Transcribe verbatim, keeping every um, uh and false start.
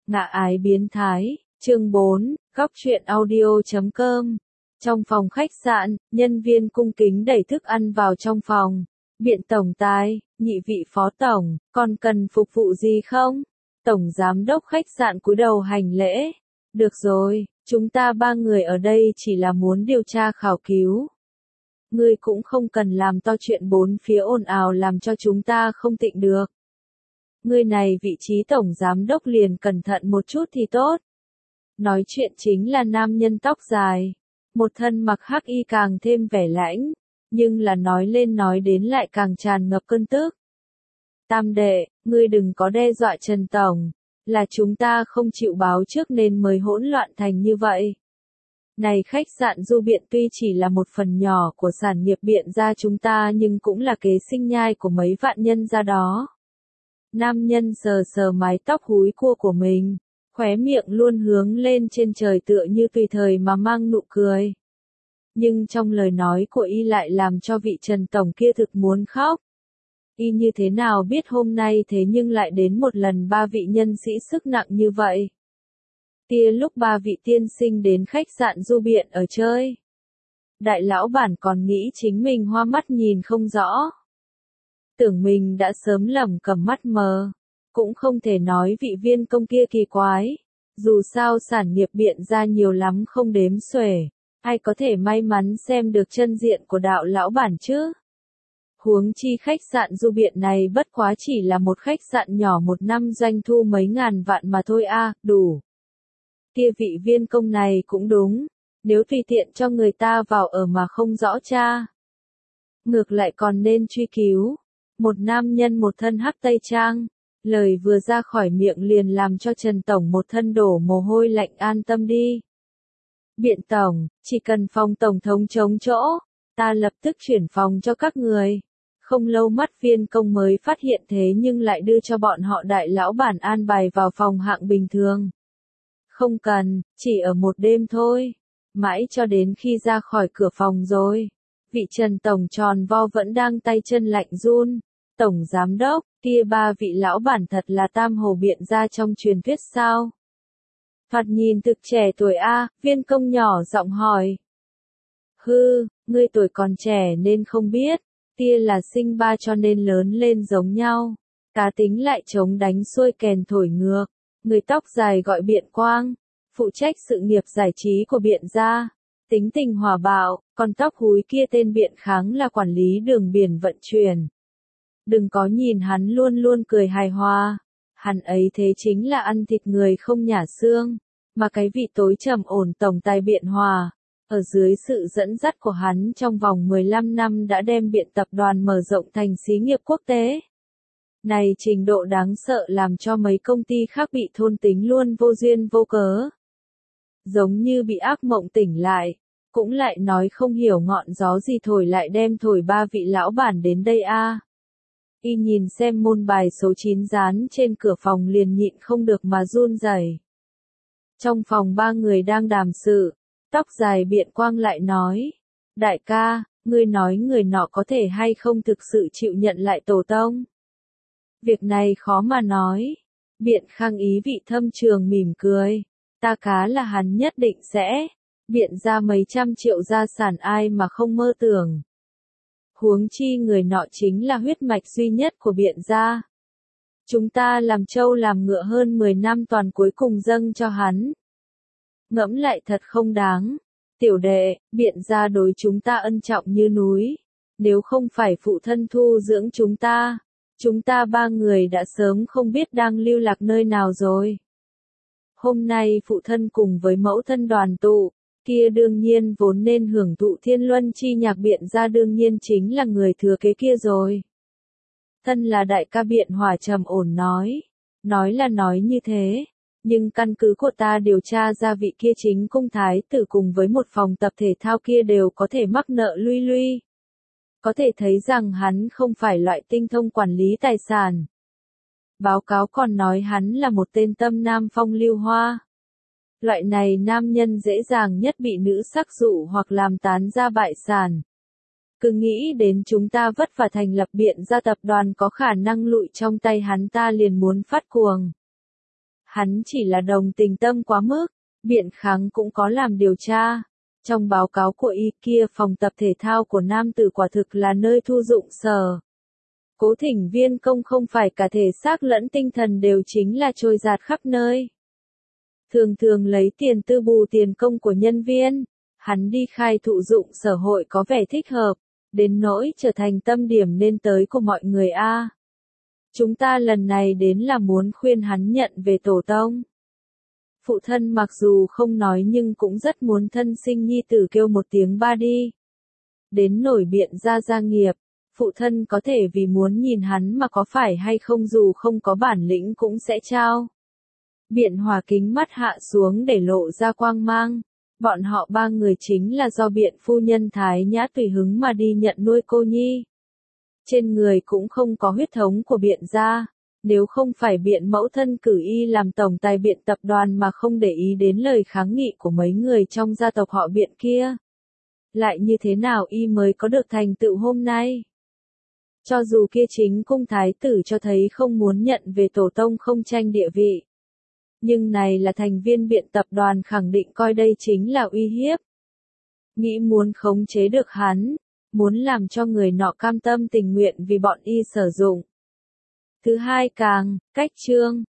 Ngạ ái biến thái, chương bốn, góc truyện audio chấm com. Trong phòng khách sạn, nhân viên cung kính đẩy thức ăn vào trong phòng. Biện tổng tài, nhị vị phó tổng, còn cần phục vụ gì không? Tổng giám đốc khách sạn cúi đầu hành lễ. Được rồi, chúng ta ba người ở đây chỉ là muốn điều tra khảo cứu. Ngươi cũng không cần làm to chuyện bốn phía ồn ào làm cho chúng ta không tịnh được. Ngươi này vị trí tổng giám đốc liền cẩn thận một chút thì tốt. Nói chuyện chính là nam nhân tóc dài. Một thân mặc hắc y càng thêm vẻ lãnh, nhưng là nói lên nói đến lại càng tràn ngập cơn tức. Tam đệ, ngươi đừng có đe dọa Trần Tổng, là chúng ta không chịu báo trước nên mới hỗn loạn thành như vậy. Này khách sạn Du Biện tuy chỉ là một phần nhỏ của sản nghiệp Biện gia chúng ta nhưng cũng là kế sinh nhai của mấy vạn nhân gia đó. Nam nhân sờ sờ mái tóc húi cua của mình, khóe miệng luôn hướng lên trên trời tựa như tùy thời mà mang nụ cười. Nhưng trong lời nói của y lại làm cho vị Trần Tổng kia thực muốn khóc. Y như thế nào biết hôm nay thế nhưng lại đến một lần ba vị nhân sĩ sức nặng như vậy. Kia lúc ba vị tiên sinh đến khách sạn Du Biện ở chơi. Đại lão bản còn nghĩ chính mình hoa mắt nhìn không rõ. Tưởng mình đã sớm lầm cầm mắt mờ. Cũng không thể nói vị viên công kia kỳ quái. Dù sao sản nghiệp Biện ra nhiều lắm không đếm xuể. Ai có thể may mắn xem được chân diện của đạo lão bản chứ? Huống chi khách sạn Du Biện này bất quá chỉ là một khách sạn nhỏ một năm doanh thu mấy ngàn vạn mà thôi a, à, đủ. Kia vị viên công này cũng đúng. Nếu tùy tiện cho người ta vào ở mà không rõ cha. Ngược lại còn nên truy cứu. Một nam nhân một thân hắc tây trang, lời vừa ra khỏi miệng liền làm cho Trần Tổng một thân đổ mồ hôi lạnh an tâm đi. Biện Tổng, chỉ cần phòng Tổng thống trống chỗ, ta lập tức chuyển phòng cho các người. Không lâu mắt viên công mới phát hiện thế nhưng lại đưa cho bọn họ đại lão bản an bài vào phòng hạng bình thường. Không cần, chỉ ở một đêm thôi. Mãi cho đến khi ra khỏi cửa phòng rồi. Vị Trần Tổng tròn vo vẫn đang tay chân lạnh run. Tổng giám đốc, kia ba vị lão bản thật là tam hồ Biện gia trong truyền thuyết sao? Thoạt nhìn thực trẻ tuổi a, viên công nhỏ giọng hỏi. Hư, ngươi tuổi còn trẻ nên không biết, tia là sinh ba cho nên lớn lên giống nhau. Cá tính lại chống đánh xuôi kèn thổi ngược, người tóc dài gọi Biện Quang, phụ trách sự nghiệp giải trí của Biện gia. Tính tình hòa bạo, còn tóc húi kia tên Biện Kháng là quản lý đường biển vận chuyển. Đừng có nhìn hắn luôn luôn cười hài hòa. Hắn ấy thế chính là ăn thịt người không nhả xương. Mà cái vị tối trầm ổn tổng tài Biện Hòa, ở dưới sự dẫn dắt của hắn trong vòng mười lăm năm đã đem Biện tập đoàn mở rộng thành xí nghiệp quốc tế. Này trình độ đáng sợ làm cho mấy công ty khác bị thôn tính luôn vô duyên vô cớ. Giống như bị ác mộng tỉnh lại, cũng lại nói không hiểu ngọn gió gì thổi lại đem thổi ba vị lão bản đến đây a. À. Y nhìn xem môn bài số chín dán trên cửa phòng liền nhịn không được mà run rẩy. Trong phòng ba người đang đàm sự, tóc dài Biện Quang lại nói, đại ca, ngươi nói người nọ có thể hay không thực sự chịu nhận lại tổ tông. Việc này khó mà nói. Biện Khang ý vị thâm trường mỉm cười, ta cá là hắn nhất định sẽ, Biện ra mấy trăm triệu gia sản ai mà không mơ tưởng. Huống chi người nọ chính là huyết mạch duy nhất của Biện gia. Chúng ta làm trâu làm ngựa hơn mười năm toàn cuối cùng dâng cho hắn. Ngẫm lại thật không đáng. Tiểu đệ, Biện gia đối chúng ta ân trọng như núi. Nếu không phải phụ thân thu dưỡng chúng ta, chúng ta ba người đã sớm không biết đang lưu lạc nơi nào rồi. Hôm nay phụ thân cùng với mẫu thân đoàn tụ, kia đương nhiên vốn nên hưởng thụ thiên luân chi nhạc Biện gia đương nhiên chính là người thừa kế kia rồi. Thân là đại ca Biện Hòa trầm ổn nói. Nói là nói như thế. Nhưng căn cứ của ta điều tra ra vị kia chính cung thái tử cùng với một phòng tập thể thao kia đều có thể mắc nợ lui lui. Có thể thấy rằng hắn không phải loại tinh thông quản lý tài sản. Báo cáo còn nói hắn là một tên tâm nam phong lưu hoa. Loại này nam nhân dễ dàng nhất bị nữ sắc dụ hoặc làm tán ra bại sản. Cứ nghĩ đến chúng ta vất vả thành lập Biện gia tập đoàn có khả năng lụi trong tay hắn ta liền muốn phát cuồng. Hắn chỉ là đồng tình tâm quá mức, biện kháng cũng có làm điều tra. Trong báo cáo của y kia phòng tập thể thao của nam tử quả thực là nơi thu dụng sở. Cố Thỉnh Viên công không phải cả thể xác lẫn tinh thần đều chính là trôi dạt khắp nơi. Thường thường lấy tiền tư bù tiền công của nhân viên, hắn đi khai thụ dụng sở hội có vẻ thích hợp, đến nỗi trở thành tâm điểm nên tới của mọi người a. Chúng ta lần này đến là muốn khuyên hắn nhận về tổ tông. Phụ thân mặc dù không nói nhưng cũng rất muốn thân sinh nhi tử kêu một tiếng ba đi. Đến nổi biện ra gia nghiệp, phụ thân có thể vì muốn nhìn hắn mà có phải hay không dù không có bản lĩnh cũng sẽ trao. Biện Hòa kính mắt hạ xuống để lộ ra quang mang. Bọn họ ba người chính là do biện phu nhân Thái Nhã tùy hứng mà đi nhận nuôi cô nhi. Trên người cũng không có huyết thống của biện gia. Nếu không phải biện mẫu thân cử y làm tổng tài biện tập đoàn mà không để ý đến lời kháng nghị của mấy người trong gia tộc họ biện kia. Lại như thế nào y mới có được thành tựu hôm nay? Cho dù kia chính cung thái tử cho thấy không muốn nhận về tổ tông không tranh địa vị. Nhưng này là thành viên biện tập đoàn khẳng định coi đây chính là uy hiếp. Nghĩ muốn khống chế được hắn, muốn làm cho người nọ cam tâm tình nguyện vì bọn y sử dụng. Thứ hai càng, cách chương.